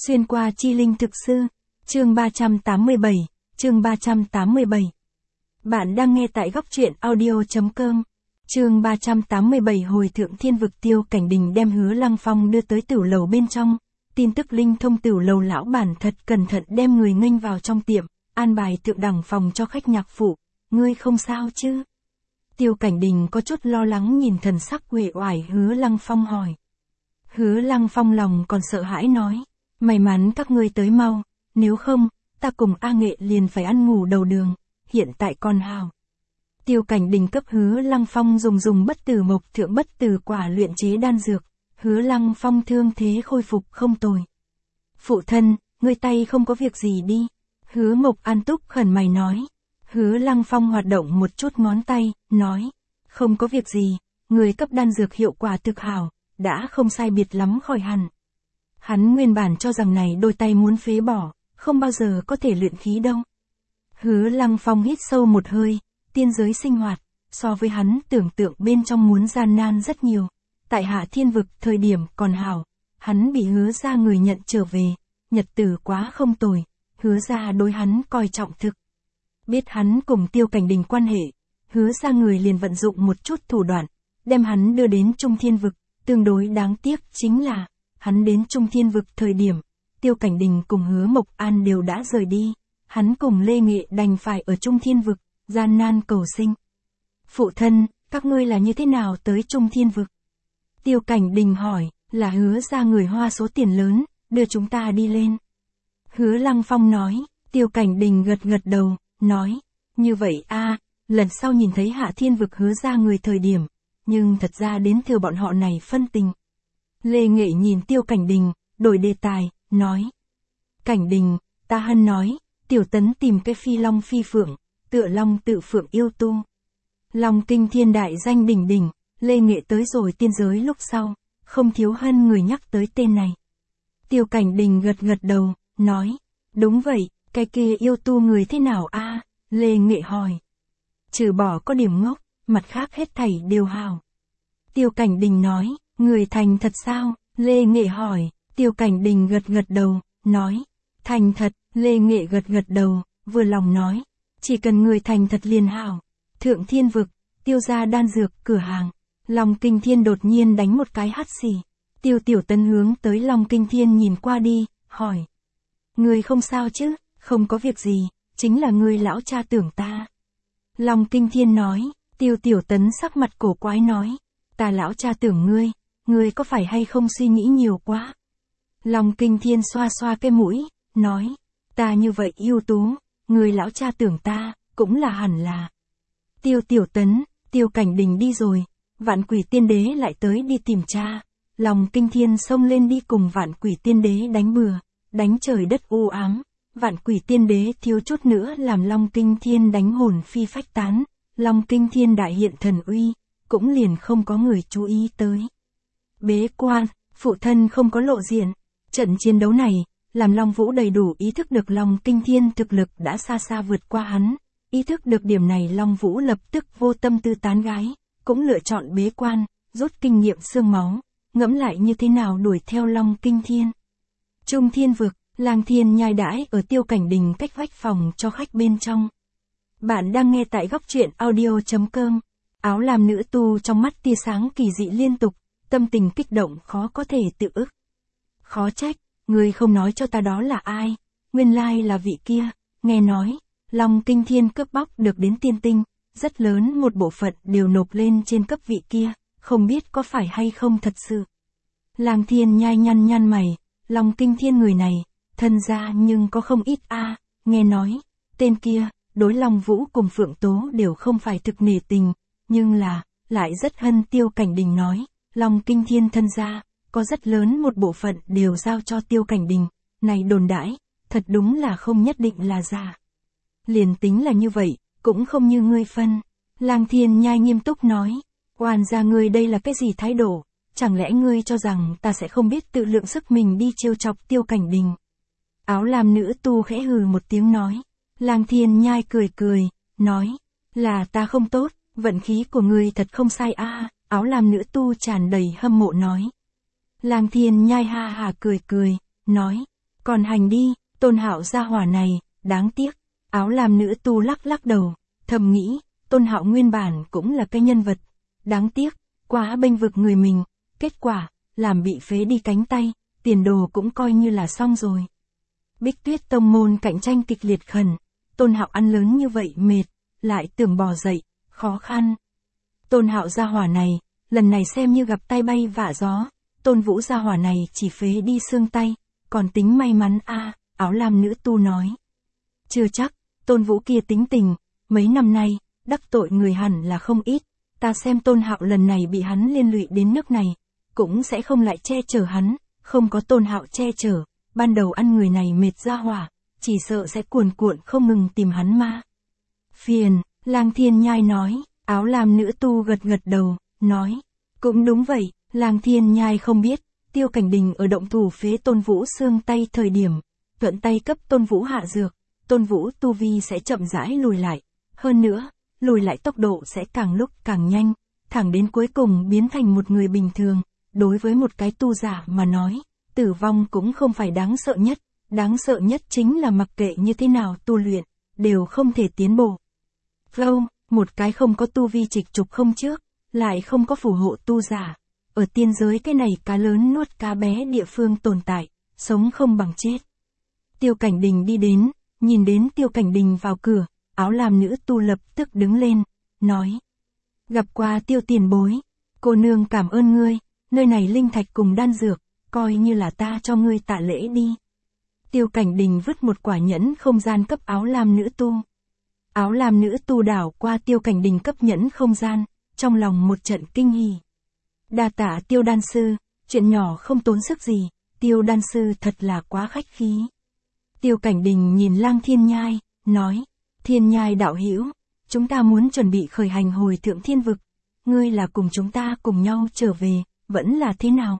Xuyên qua chi linh thực sư, chương 387, chương 387. Bạn đang nghe tại góc truyện audio.com. Chương 387 hồi thượng thiên vực. Tiêu Cảnh Đình đem Hứa Lăng Phong đưa tới tửu lầu bên trong. Tin tức linh thông tửu lầu lão bản thật cẩn thận đem người nghênh vào trong tiệm, an bài thượng đẳng phòng cho khách nhạc phụ. Ngươi không sao chứ? Tiêu Cảnh Đình có chút lo lắng nhìn thần sắc uể oải Hứa Lăng Phong hỏi. Hứa Lăng Phong lòng còn sợ hãi nói. May mắn các ngươi tới mau, nếu không, ta cùng A Nghệ liền phải ăn ngủ đầu đường, hiện tại còn hào. Tiêu Cảnh Đình cấp Hứa Lăng Phong dùng bất tử mộc thượng bất tử quả luyện chế đan dược, Hứa Lăng Phong thương thế khôi phục không tồi. Phụ thân, ngươi tay không có việc gì đi, Hứa Mộc An túc khẩn mày nói. Hứa Lăng Phong hoạt động một chút ngón tay, nói, không có việc gì, người cấp đan dược hiệu quả thực hảo, đã không sai biệt lắm khỏi hẳn. Hắn nguyên bản cho rằng này đôi tay muốn phế bỏ, không bao giờ có thể luyện khí đâu. Hứa Lăng Phong hít sâu một hơi, tiên giới sinh hoạt, so với hắn tưởng tượng bên trong muốn gian nan rất nhiều. Tại Hạ Thiên vực thời điểm còn hảo, hắn bị Hứa gia người nhận trở về, nhật tử quá không tồi, Hứa gia đối hắn coi trọng thực. Biết hắn cùng Tiêu Cảnh Đình quan hệ, Hứa gia người liền vận dụng một chút thủ đoạn, đem hắn đưa đến Trung Thiên vực. Tương đối đáng tiếc chính là, hắn đến Trung Thiên vực thời điểm, Tiêu Cảnh Đình cùng Hứa Mộc An đều đã rời đi, hắn cùng Lê Nghệ đành phải ở Trung Thiên vực, gian nan cầu sinh. Phụ thân, các ngươi là như thế nào tới Trung Thiên vực? Tiêu Cảnh Đình hỏi, là Hứa gia người hoa số tiền lớn, đưa chúng ta đi lên. Hứa Lăng Phong nói, Tiêu Cảnh Đình gật đầu, nói, như vậy a, lần sau nhìn thấy Hạ Thiên vực Hứa gia người thời điểm, nhưng thật ra đến thừa bọn họ này phân tình. Lê Nghệ nhìn Tiêu Cảnh Đình, đổi đề tài, nói. Cảnh Đình, ta hân nói, Tiểu Tấn tìm cái phi long phi phượng, tựa long tự phượng yêu tu. Long kinh thiên đại danh đỉnh đỉnh, Lê Nghệ tới rồi tiên giới lúc sau, không thiếu hân người nhắc tới tên này. Tiêu Cảnh Đình gật đầu, nói, đúng vậy, cái kia yêu tu người thế nào a? Lê Nghệ hỏi. Trừ bỏ có điểm ngốc, mặt khác hết thảy đều hào. Tiêu Cảnh Đình nói, người thành thật sao? Lê Nghệ hỏi. Tiêu Cảnh Đình gật đầu, nói, thành thật. Lê Nghệ gật đầu, vừa lòng nói, chỉ cần người thành thật liền hảo. Thượng Thiên vực, Tiêu gia đan dược cửa hàng. Long Kinh Thiên đột nhiên đánh một cái hắt xì. Tiêu Tiểu Tấn hướng tới Long Kinh Thiên nhìn qua đi, hỏi. Người không sao chứ? Không có việc gì, chính là người lão cha tưởng ta. Long Kinh Thiên nói. Tiêu Tiểu Tấn sắc mặt cổ quái nói, ta lão cha tưởng ngươi có phải hay không suy nghĩ nhiều quá? Long Kinh Thiên xoa cái mũi, nói, ta như vậy ưu tú, người lão cha tưởng ta, cũng là hẳn là. Tiêu Tiểu Tấn, Tiêu Cảnh Đình đi rồi, Vạn Quỷ Tiên Đế lại tới đi tìm cha. Long Kinh Thiên xông lên đi cùng Vạn Quỷ Tiên Đế đánh bừa, đánh trời đất u ám. Vạn Quỷ Tiên Đế thiếu chút nữa làm Long Kinh Thiên đánh hồn phi phách tán. Long Kinh Thiên đại hiện thần uy, cũng liền không có người chú ý tới. Bế quan, phụ thân không có lộ diện. Trận chiến đấu này, làm Long Vũ đầy đủ ý thức được Long Kinh Thiên thực lực đã xa vượt qua hắn. Ý thức được điểm này Long Vũ lập tức vô tâm tư tán gái, cũng lựa chọn bế quan, rút kinh nghiệm xương máu, ngẫm lại như thế nào đuổi theo Long Kinh Thiên. Trung Thiên vực, Lang Thiên nhai đãi ở Tiêu Cảnh Đình cách vách phòng cho khách bên trong. Bạn đang nghe tại góc truyện audio.com. Áo lam nữ tu trong mắt tia sáng kỳ dị liên tục, tâm tình kích động khó có thể tự ức. Khó trách, ngươi không nói cho ta đó là ai, nguyên lai là vị kia, nghe nói, Long Kinh Thiên cướp bóc được đến tiên tinh, rất lớn một bộ phận đều nộp lên trên cấp vị kia, không biết có phải hay không thật sự. Lang Thiên nhai nhăn mày, Long Kinh Thiên người này, thân gia nhưng có không ít a, nghe nói, tên kia. Đối Long Vũ cùng Phượng Tố đều không phải thực nể tình, nhưng là, lại rất hân. Tiêu Cảnh Đình nói, Long Kinh Thiên thân gia, có rất lớn một bộ phận đều giao cho Tiêu Cảnh Đình, này đồn đãi, thật đúng là không nhất định là giả. Liền tính là như vậy, cũng không như ngươi phân. Lang Thiên nhai nghiêm túc nói, oan gia ngươi đây là cái gì thái độ, chẳng lẽ ngươi cho rằng ta sẽ không biết tự lượng sức mình đi trêu chọc Tiêu Cảnh Đình. Áo lam nữ tu khẽ hừ một tiếng nói. Lang Thiên nhai cười, nói, là ta không tốt, vận khí của ngươi thật không sai a. Áo lam nữ tu tràn đầy hâm mộ nói. Lang Thiên nhai ha hà cười, nói, Còn hành đi, Tôn Hạo gia hỏa này, đáng tiếc. Áo lam nữ tu lắc lắc đầu, thầm nghĩ, Tôn Hạo nguyên bản cũng là cái nhân vật. Đáng tiếc, quá bênh vực người mình, kết quả, làm bị phế đi cánh tay, tiền đồ cũng coi như là xong rồi. Bích Tuyết tông môn cạnh tranh kịch liệt khẩn, Tôn Hạo ăn lớn như vậy mệt, lại tưởng bò dậy, khó khăn. Tôn Hạo gia hỏa này, lần này xem như gặp tai bay vạ gió, Tôn Vũ gia hỏa này chỉ phế đi xương tay, còn tính may mắn a, áo lam nữ tu nói. Chưa chắc, Tôn Vũ kia tính tình, mấy năm nay, đắc tội người hẳn là không ít, ta xem Tôn Hạo lần này bị hắn liên lụy đến nước này, cũng sẽ không lại che chở hắn, không có Tôn Hạo che chở, ban đầu ăn người này mệt ra hỏa, chỉ sợ sẽ cuồn cuộn không ngừng tìm hắn ma. Phiền, Lang Thiên Nhai nói, áo lam nữ tu gật gật đầu, nói, cũng đúng vậy, Lang Thiên Nhai không biết, Tiêu Cảnh Đình ở động thủ phế Tôn Vũ xương tay thời điểm, thuận tay cấp Tôn Vũ hạ dược, Tôn Vũ tu vi sẽ chậm rãi lùi lại, hơn nữa, lùi lại tốc độ sẽ càng lúc càng nhanh, thẳng đến cuối cùng biến thành một người bình thường, đối với một cái tu giả mà nói, tử vong cũng không phải đáng sợ nhất chính là mặc kệ như thế nào tu luyện, đều không thể tiến bộ. Vô, một cái không có tu vi trịch trục không trước, lại không có phù hộ tu giả, ở tiên giới cái này cá lớn nuốt cá bé địa phương tồn tại, sống không bằng chết. Tiêu Cảnh Đình đi đến, nhìn đến Tiêu Cảnh Đình vào cửa, áo lam nữ tu lập tức đứng lên, nói. Gặp qua Tiêu tiền bối, cô nương cảm ơn ngươi, nơi này linh thạch cùng đan dược, coi như là ta cho ngươi tạ lễ đi. Tiêu Cảnh Đình vứt một quả nhẫn không gian cấp áo lam nữ tu. Áo lam nữ tu đảo qua Tiêu Cảnh Đình cấp nhẫn không gian, trong lòng một trận kinh hỉ. Đa tạ Tiêu đan sư, chuyện nhỏ không tốn sức gì, Tiêu đan sư thật là quá khách khí. Tiêu Cảnh Đình nhìn Lang Thiên Nhai, nói, Thiên Nhai đạo hữu, chúng ta muốn chuẩn bị khởi hành hồi thượng thiên vực, ngươi là cùng chúng ta cùng nhau trở về, vẫn là thế nào?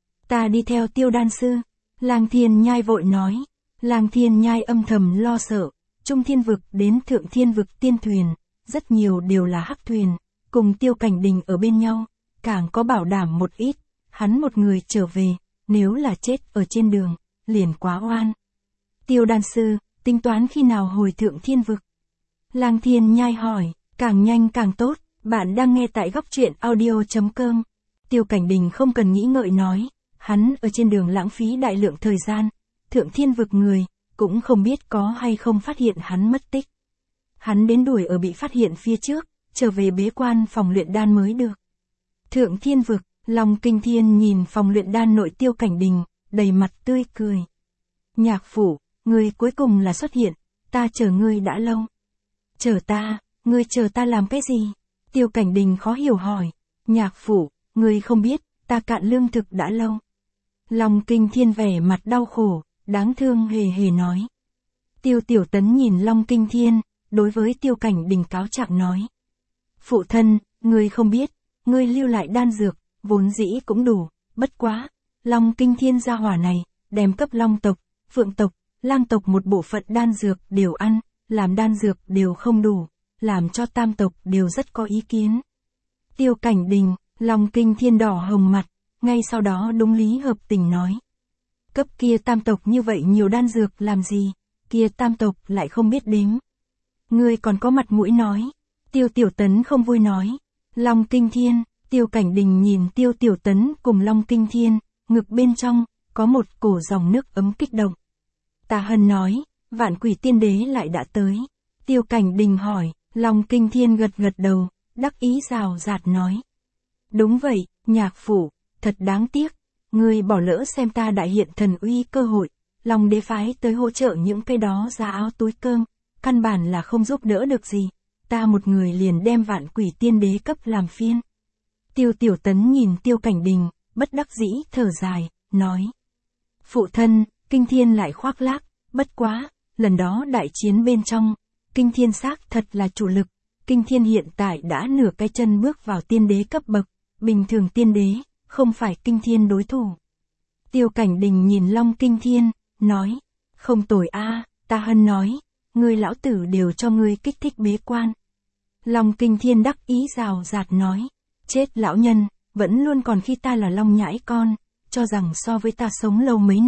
Ta đi theo Tiêu đan sư, Lang Thiên Nhai vội nói, Lang Thiên Nhai âm thầm lo sợ, trung thiên vực đến thượng thiên vực tiên thuyền, rất nhiều đều là hắc thuyền, cùng Tiêu Cảnh Đình ở bên nhau, càng có bảo đảm một ít, hắn một người trở về, nếu là chết ở trên đường, liền quá oan. Tiêu đan sư, tính toán khi nào hồi thượng thiên vực? Lang Thiên Nhai hỏi, càng nhanh càng tốt, bạn đang nghe tại góc truyện audio.com. Tiêu Cảnh Đình không cần nghĩ ngợi nói, hắn ở trên đường lãng phí đại lượng thời gian, thượng thiên vực người, cũng không biết có hay không phát hiện hắn mất tích. Hắn đến đuổi ở bị phát hiện phía trước, trở về bế quan phòng luyện đan mới được. Thượng thiên vực, Long Kinh Thiên nhìn phòng luyện đan nội Tiêu Cảnh Đình, đầy mặt tươi cười. Nhạc phủ, ngươi cuối cùng là xuất hiện, ta chờ ngươi đã lâu. Chờ ta, ngươi chờ ta làm cái gì? Tiêu Cảnh Đình khó hiểu hỏi. Nhạc phủ, ngươi không biết, ta cạn lương thực đã lâu. Long Kinh Thiên vẻ mặt đau khổ, đáng thương hề hề nói. Tiêu Tiểu Tấn nhìn Long Kinh Thiên, đối với Tiêu Cảnh Đình cáo trạng nói. Phụ thân, ngươi không biết, ngươi lưu lại đan dược, vốn dĩ cũng đủ, bất quá, Long Kinh Thiên gia hỏa này, đem cấp Long tộc, Phượng tộc, Lang tộc một bộ phận đan dược đều ăn, làm đan dược đều không đủ, làm cho Tam tộc đều rất có ý kiến. Tiêu Cảnh Đình, Long Kinh Thiên đỏ hồng mặt, ngay sau đó đúng lý hợp tình nói. Cấp kia Tam tộc như vậy nhiều đan dược làm gì, kia Tam tộc lại không biết đếm. Ngươi còn có mặt mũi nói. Tiêu Tiểu Tấn không vui nói. Long Kinh Thiên, Tiêu Cảnh Đình nhìn Tiêu Tiểu Tấn cùng Long Kinh Thiên, ngực bên trong, có một cổ dòng nước ấm kích động. Tà Hân nói, Vạn Quỷ Tiên Đế lại đã tới. Tiêu Cảnh Đình hỏi, Long Kinh Thiên gật gật đầu, đắc ý rào rạt nói. Đúng vậy, nhạc phủ, thật đáng tiếc, ngươi bỏ lỡ xem ta đại hiện thần uy cơ hội, Long Đế phái tới hỗ trợ những cái đó ra áo túi cơm, căn bản là không giúp đỡ được gì, ta một người liền đem Vạn Quỷ Tiên Đế cấp làm phiên. Tiêu Tiểu Tấn nhìn Tiêu Cảnh Đình, bất đắc dĩ thở dài, nói. Phụ thân, Kinh Thiên lại khoác lác, bất quá, lần đó đại chiến bên trong, Kinh Thiên xác thật là chủ lực, Kinh Thiên hiện tại đã nửa cái chân bước vào tiên đế cấp bậc, bình thường tiên đế, không phải Kinh Thiên đối thủ. Tiêu Cảnh Đình nhìn Long Kinh Thiên, nói, không tồi a, Ta Hân nói, ngươi lão tử đều cho ngươi kích thích bế quan. Long Kinh Thiên đắc ý rào rạt nói, chết lão nhân, vẫn luôn còn khi ta là Long nhãi con, cho rằng so với ta sống lâu mấy năm,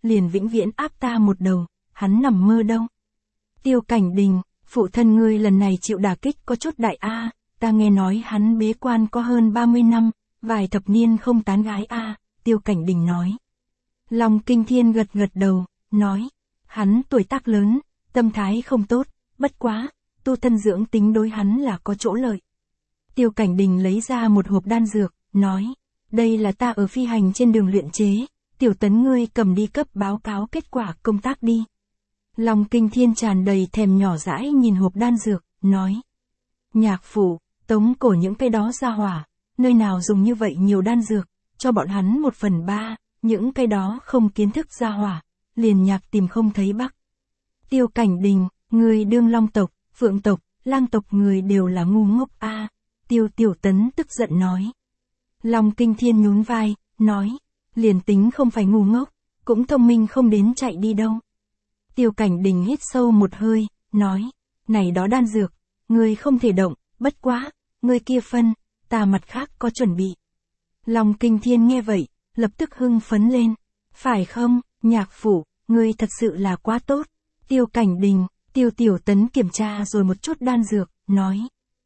liền vĩnh viễn áp ta một đầu, hắn nằm mơ đâu. Tiêu Cảnh Đình, phụ thân ngươi lần này chịu đả kích có chút đại a, ta nghe nói hắn bế quan có hơn 30 năm, vài thập niên không tán gái a, Tiêu Cảnh Đình nói. Long Kinh Thiên gật gật đầu, nói, hắn tuổi tác lớn, tâm thái không tốt, bất quá, tu thân dưỡng tính đối hắn là có chỗ lợi. Tiêu Cảnh Đình lấy ra một hộp đan dược, nói, đây là ta ở phi hành trên đường luyện chế, Tiểu Tấn ngươi cầm đi cấp báo cáo kết quả công tác đi. Long Kinh Thiên tràn đầy thèm nhỏ dãi nhìn hộp đan dược, nói, nhạc phụ, tống cổ những cái đó ra hỏa, nơi nào dùng như vậy nhiều đan dược, cho bọn hắn 1/3, những cái đó không kiến thức ra hỏa, liền nhạc tìm không thấy bắc. Tiêu Cảnh Đình, người đương Long tộc, Phượng tộc, Lang tộc người đều là ngu ngốc a. Tiêu Tiểu Tấn tức giận nói. Long Kinh Thiên nhún vai, nói, liền tính không phải ngu ngốc, cũng thông minh không đến chạy đi đâu. Tiêu Cảnh Đình hít sâu một hơi, nói, này đó đan dược, ngươi không thể động, bất quá, ngươi kia phân, ta mặt khác có chuẩn bị. Long Kinh Thiên nghe vậy, lập tức hưng phấn lên, phải không, nhạc phụ, ngươi thật sự là quá tốt. Tiêu Cảnh Đình, Tiêu Tiểu Tấn kiểm tra rồi một chút đan dược, nói.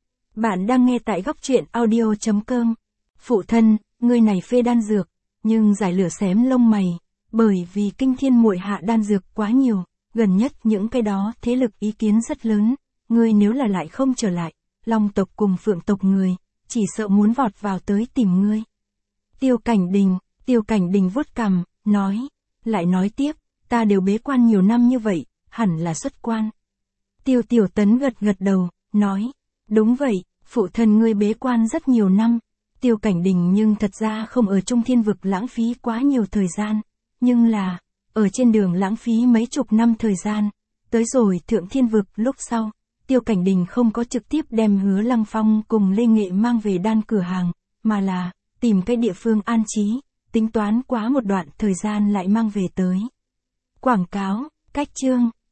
Bạn đang nghe tại góc truyện audio.com. Phụ thân, ngươi này phê đan dược, nhưng giải lửa xém lông mày, bởi vì Kinh Thiên muội hạ đan dược quá nhiều, gần nhất những cái đó thế lực ý kiến rất lớn, ngươi nếu là lại không trở lại, Long tộc cùng Phượng tộc người, chỉ sợ muốn vọt vào tới tìm ngươi. Tiêu Cảnh Đình vuốt cằm, nói, lại nói tiếp, ta đều bế quan nhiều năm như vậy, hẳn là xuất quan. Tiêu Tiểu Tấn gật gật đầu, nói, đúng vậy, phụ thân ngươi bế quan rất nhiều năm. Tiêu Cảnh Đình nhưng thật ra không ở Trung Thiên Vực lãng phí quá nhiều thời gian, nhưng là, ở trên đường lãng phí mấy chục năm thời gian, tới rồi Thượng Thiên Vực lúc sau, Tiêu Cảnh Đình không có trực tiếp đem Hứa Lăng Phong cùng Lê Nghệ mang về đan cửa hàng, mà là, tìm cái địa phương an trí, tính toán quá một đoạn thời gian lại mang về tới. Quảng cáo, cách chương.